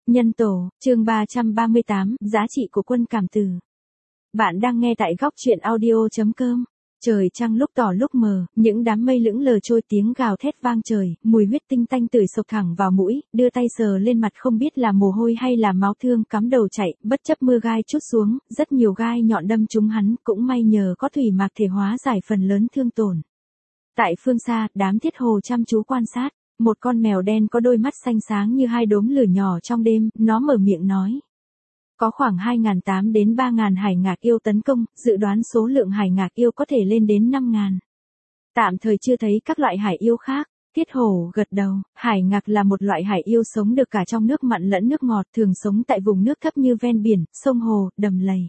Nhân tổ, chương 338, giá trị của quân cảm tử. Bạn đang nghe tại góc truyện audio.com. Trời trăng lúc tỏ lúc mờ, những đám mây lững lờ trôi, tiếng gào thét vang trời, mùi huyết tinh tanh tưởi sộc thẳng vào mũi, đưa tay sờ lên mặt không biết là mồ hôi hay là máu, Thương cắm đầu chạy, bất chấp mưa gai trút xuống, rất nhiều gai nhọn đâm trúng hắn, cũng may nhờ có thủy mạc thể hóa giải phần lớn thương tổn. Tại phương xa, đám Thiết Hồ chăm chú quan sát. Một con mèo đen có đôi mắt xanh sáng như hai đốm lửa nhỏ trong đêm, nó mở miệng nói. Có khoảng 2.800 đến 3.000 hải ngạc yêu tấn công, dự đoán số lượng hải ngạc yêu có thể lên đến 5.000. Tạm thời chưa thấy các loại hải yêu khác. Thiết Hổ gật đầu, hải ngạc là một loại hải yêu sống được cả trong nước mặn lẫn nước ngọt, thường sống tại vùng nước thấp như ven biển, sông hồ, đầm lầy.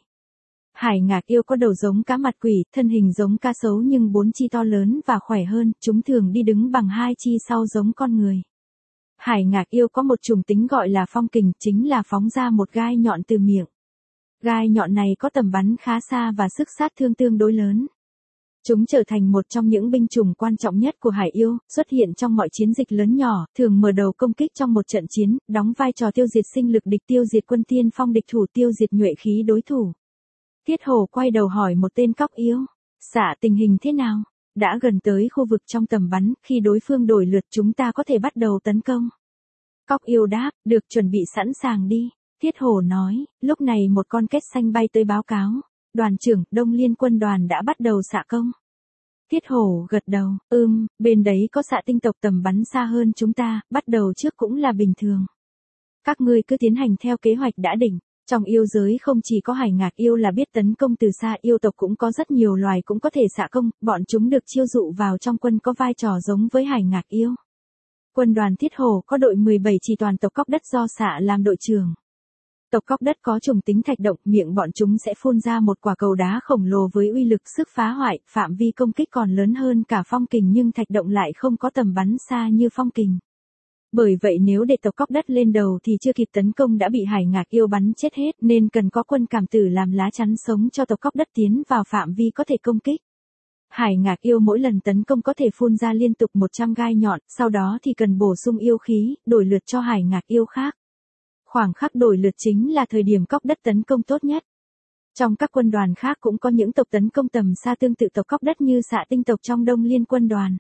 Hải ngạc yêu có đầu giống cá mặt quỷ, thân hình giống cá sấu nhưng 4 chi to lớn và khỏe hơn, chúng thường đi đứng bằng 2 chi sau giống con người. Hải ngạc yêu có một chủng tính gọi là phong kình, chính là phóng ra một gai nhọn từ miệng. Gai nhọn này có tầm bắn khá xa và sức sát thương tương đối lớn. Chúng trở thành một trong những binh chủng quan trọng nhất của hải yêu, xuất hiện trong mọi chiến dịch lớn nhỏ, thường mở đầu công kích trong một trận chiến, đóng vai trò tiêu diệt sinh lực địch, tiêu diệt quân tiên phong địch thủ, tiêu diệt nhuệ khí đối thủ. Thiết Hổ quay đầu hỏi một tên cóc yêu, xạ tình hình thế nào? Đã gần tới khu vực trong tầm bắn, khi đối phương đổi lượt chúng ta có thể bắt đầu tấn công. Cóc yêu đáp, được, chuẩn bị sẵn sàng đi. Thiết Hổ nói, lúc này một con két xanh bay tới báo cáo. Đoàn trưởng, Đông Liên quân đoàn đã bắt đầu xạ công. Thiết Hổ gật đầu, bên đấy có xạ tinh tộc tầm bắn xa hơn chúng ta, bắt đầu trước cũng là bình thường. Các ngươi cứ tiến hành theo kế hoạch đã định. Trong yêu giới không chỉ có hải ngạc yêu là biết tấn công từ xa, yêu tộc cũng có rất nhiều loài cũng có thể xạ công, bọn chúng được chiêu dụ vào trong quân có vai trò giống với hải ngạc yêu. Quân đoàn Thiết Hổ có đội 17 chỉ toàn tộc cóc đất do xạ làm đội trưởng. Tộc cóc đất có chủng tính thạch động, miệng bọn chúng sẽ phun ra một quả cầu đá khổng lồ với uy lực sức phá hoại, phạm vi công kích còn lớn hơn cả phong kình nhưng thạch động lại không có tầm bắn xa như phong kình. Bởi vậy nếu để tộc cóc đất lên đầu thì chưa kịp tấn công đã bị hải ngạc yêu bắn chết hết, nên cần có quân cảm tử làm lá chắn sống cho tộc cóc đất tiến vào phạm vi có thể công kích. Hải ngạc yêu mỗi lần tấn công có thể phun ra liên tục 100 gai nhọn, sau đó thì cần bổ sung yêu khí, đổi lượt cho hải ngạc yêu khác. Khoảng khắc đổi lượt chính là thời điểm cóc đất tấn công tốt nhất. Trong các quân đoàn khác cũng có những tộc tấn công tầm xa tương tự tộc cóc đất như xạ tinh tộc trong Đông Liên quân đoàn.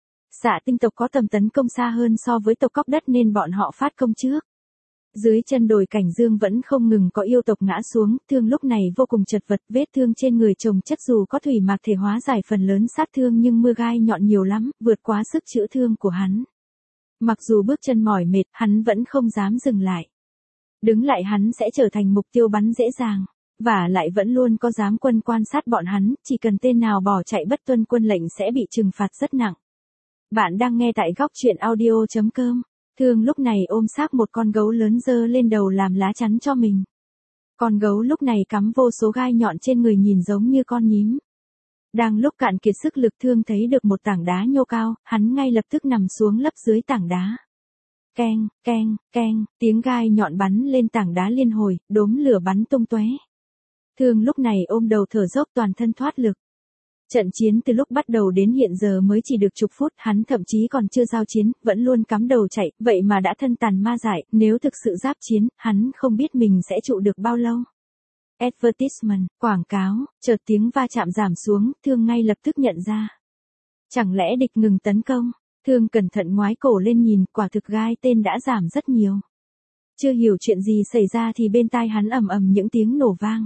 Xạ tinh tộc có tầm tấn công xa hơn so với tộc cóc đất nên bọn họ phát công trước. Dưới chân đồi Cảnh Dương vẫn không ngừng có yêu tộc ngã xuống, Thương lúc này vô cùng chật vật, vết thương trên người chồng chất, dù có thủy mạc thể hóa giải phần lớn sát thương nhưng mưa gai nhọn nhiều lắm, vượt quá sức chữa thương của hắn. Mặc dù bước chân mỏi mệt, hắn vẫn không dám dừng lại. Đứng lại hắn sẽ trở thành mục tiêu bắn dễ dàng, và lại vẫn luôn có giám quân quan sát bọn hắn, chỉ cần tên nào bỏ chạy bất tuân quân lệnh sẽ bị trừng phạt rất nặng. Bạn đang nghe tại góc truyện audio.com. Thương lúc này ôm xác một con gấu lớn giơ lên đầu làm lá chắn cho mình. Con gấu lúc này cắm vô số gai nhọn trên người nhìn giống như con nhím. Đang lúc cạn kiệt sức lực, Thương thấy được một tảng đá nhô cao, hắn ngay lập tức nằm xuống lấp dưới tảng đá. Keng, keng, keng, tiếng gai nhọn bắn lên tảng đá liên hồi, đốm lửa bắn tung tóe. Thương lúc này ôm đầu thở dốc toàn thân thoát lực. Trận chiến từ lúc bắt đầu đến hiện giờ mới chỉ được chục phút, hắn thậm chí còn chưa giao chiến, vẫn luôn cắm đầu chạy, vậy mà đã thân tàn ma dại, nếu thực sự giáp chiến, hắn không biết mình sẽ trụ được bao lâu. Advertisement, quảng cáo, chợt tiếng va chạm giảm xuống, Thương ngay lập tức nhận ra. Chẳng lẽ địch ngừng tấn công? Thương cẩn thận ngoái cổ lên nhìn, quả thực gai tên đã giảm rất nhiều. Chưa hiểu chuyện gì xảy ra thì bên tai hắn ầm ầm những tiếng nổ vang.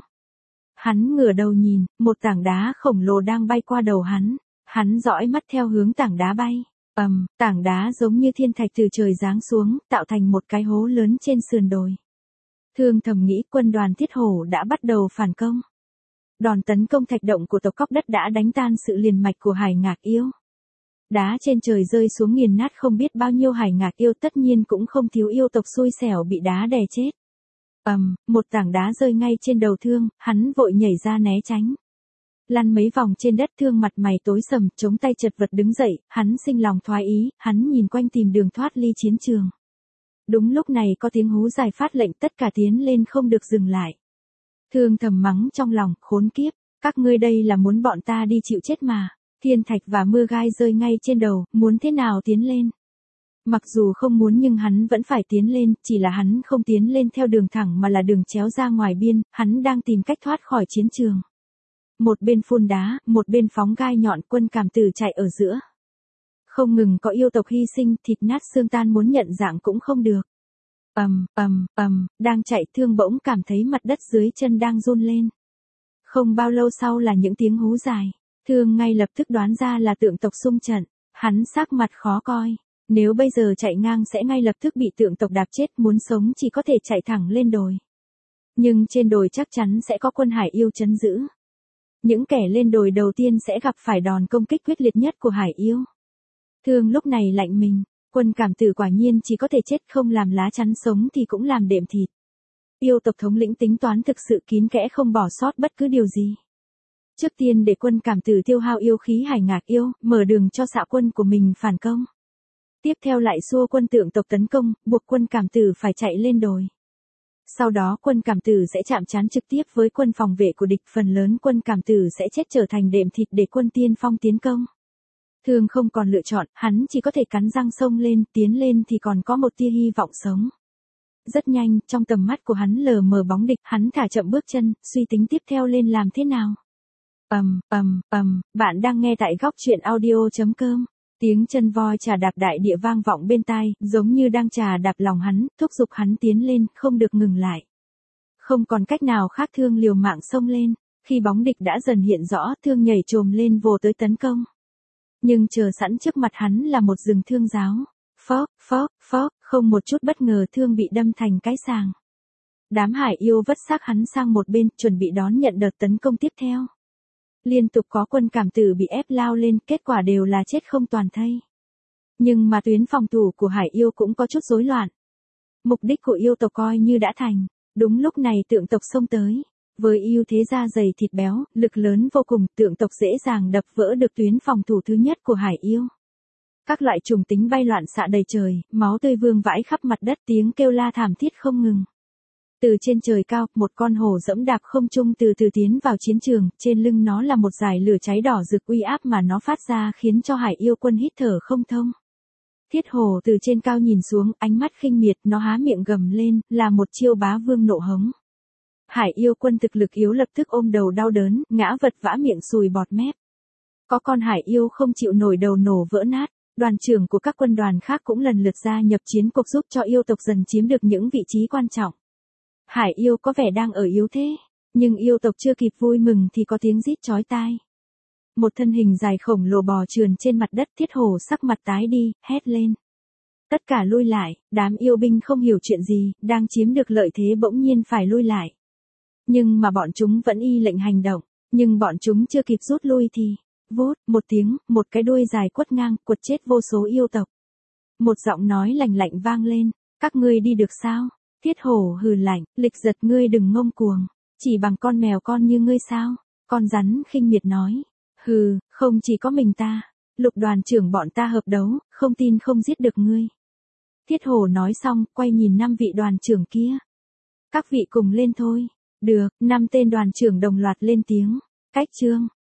Hắn ngửa đầu nhìn, một tảng đá khổng lồ đang bay qua đầu hắn. Hắn dõi mắt theo hướng tảng đá bay. Tảng đá giống như thiên thạch từ trời giáng xuống, tạo thành một cái hố lớn trên sườn đồi. Thương thầm nghĩ quân đoàn Thiết Hổ đã bắt đầu phản công. Đòn tấn công thạch động của tộc cóc đất đã đánh tan sự liền mạch của hải ngạc yêu. Đá trên trời rơi xuống nghiền nát không biết bao nhiêu hải ngạc yêu, tất nhiên cũng không thiếu yêu tộc xui xẻo bị đá đè chết. Một tảng đá rơi ngay trên đầu Thương, hắn vội nhảy ra né tránh. Lăn mấy vòng trên đất, Thương mặt mày tối sầm, chống tay chật vật đứng dậy, hắn sinh lòng thoái ý, hắn nhìn quanh tìm đường thoát ly chiến trường. Đúng lúc này có tiếng hú dài phát lệnh tất cả tiến lên không được dừng lại. Thương thầm mắng trong lòng, khốn kiếp, các ngươi đây là muốn bọn ta đi chịu chết mà. Thiên thạch và mưa gai rơi ngay trên đầu, muốn thế nào tiến lên. Mặc dù không muốn nhưng hắn vẫn phải tiến lên, chỉ là hắn không tiến lên theo đường thẳng mà là đường chéo ra ngoài biên, hắn đang tìm cách thoát khỏi chiến trường. Một bên phun đá, một bên phóng gai nhọn, Quân Cảm Tử chạy ở giữa. Không ngừng có yêu tộc hy sinh, thịt nát xương tan, muốn nhận dạng cũng không được. Đang chạy Thương bỗng cảm thấy mặt đất dưới chân đang run lên. Không bao lâu sau là những tiếng hú dài. Thương ngay lập tức đoán ra là tượng tộc xung trận. Hắn sắc mặt khó coi. Nếu bây giờ chạy ngang sẽ ngay lập tức bị tượng tộc đạp chết, muốn sống chỉ có thể chạy thẳng lên đồi. Nhưng trên đồi chắc chắn sẽ có quân hải yêu trấn giữ. Những kẻ lên đồi đầu tiên sẽ gặp phải đòn công kích quyết liệt nhất của hải yêu. Thương lúc này lạnh mình, Quân Cảm Tử quả nhiên chỉ có thể chết, không làm lá chắn sống thì cũng làm đệm thịt. Yêu tộc thống lĩnh tính toán thực sự kín kẽ, không bỏ sót bất cứ điều gì. Trước tiên để Quân Cảm Tử tiêu hao yêu khí hải ngạc yêu, mở đường cho xạ quân của mình phản công. Tiếp theo lại xua quân tượng tộc tấn công, buộc Quân Cảm Tử phải chạy lên đồi. Sau đó Quân Cảm Tử sẽ chạm trán trực tiếp với quân phòng vệ của địch, phần lớn Quân Cảm Tử sẽ chết trở thành đệm thịt để quân tiên phong tiến công. Thương không còn lựa chọn, hắn chỉ có thể cắn răng xông lên, tiến lên thì còn có một tia hy vọng sống. Rất nhanh, trong tầm mắt của hắn lờ mờ bóng địch, hắn thả chậm bước chân, suy tính tiếp theo lên làm thế nào. Bạn đang nghe tại góc truyện audio.com. Tiếng chân voi chà đạp đại địa vang vọng bên tai, giống như đang chà đạp lòng hắn, thúc giục hắn tiến lên, không được ngừng lại. Không còn cách nào khác, Thương liều mạng xông lên. Khi bóng địch đã dần hiện rõ, Thương nhảy chồm lên vồ tới tấn công. Nhưng chờ sẵn trước mặt hắn là một rừng thương giáo. Phốc, không một chút bất ngờ, Thương bị đâm thành cái sàng. Đám hải yêu vất xác hắn sang một bên, chuẩn bị đón nhận đợt tấn công tiếp theo. Liên tục có Quân Cảm Tử bị ép lao lên, kết quả đều là chết không toàn thây. Nhưng mà tuyến phòng thủ của hải yêu cũng có chút rối loạn. Mục đích của yêu tộc coi như đã thành. Đúng lúc này tượng tộc xông tới. Với ưu thế da dày thịt béo, lực lớn vô cùng, tượng tộc dễ dàng đập vỡ được tuyến phòng thủ thứ nhất của hải yêu. Các loại trùng tính bay loạn xạ đầy trời, máu tươi vương vãi khắp mặt đất, tiếng kêu la thảm thiết không ngừng. Từ trên trời cao, một con hổ dẫm đạp không trung từ từ tiến vào chiến trường, trên lưng nó là một dải lửa cháy đỏ rực, uy áp mà nó phát ra khiến cho hải yêu quân hít thở không thông. Thiết hổ từ trên cao nhìn xuống, ánh mắt khinh miệt, nó há miệng gầm lên, là một chiêu bá vương nộ hống. Hải yêu quân thực lực yếu lập tức ôm đầu đau đớn, ngã vật vã, miệng sùi bọt mép. Có con hải yêu không chịu nổi, đầu nổ vỡ nát. Đoàn trưởng của các quân đoàn khác cũng lần lượt gia nhập chiến cuộc, giúp cho yêu tộc dần chiếm được những vị trí quan trọng. Hải yêu có vẻ đang ở yếu thế, nhưng yêu tộc chưa kịp vui mừng thì có tiếng rít chói tai. Một thân hình dài khổng lồ bò trườn trên mặt đất, Thiết hổ sắc mặt tái đi, hét lên. Tất cả lui lại, đám yêu binh không hiểu chuyện gì, đang chiếm được lợi thế bỗng nhiên phải lui lại. Nhưng mà bọn chúng vẫn y lệnh hành động, nhưng bọn chúng chưa kịp rút lui thì, vút, một tiếng, một cái đuôi dài quất ngang, quật chết vô số yêu tộc. Một giọng nói lạnh lạnh vang lên, các ngươi đi được sao? Thiết hổ hừ lạnh, Lịch Giật, ngươi đừng ngông cuồng, chỉ bằng con mèo con như ngươi sao? Con rắn khinh miệt nói, hừ, không chỉ có mình ta, Lục đoàn trưởng bọn ta hợp đấu, không tin không giết được ngươi. Thiết hổ nói xong, quay nhìn 5 vị đoàn trưởng kia. Các vị cùng lên thôi. Được, 5 tên đoàn trưởng đồng loạt lên tiếng. Cách chương.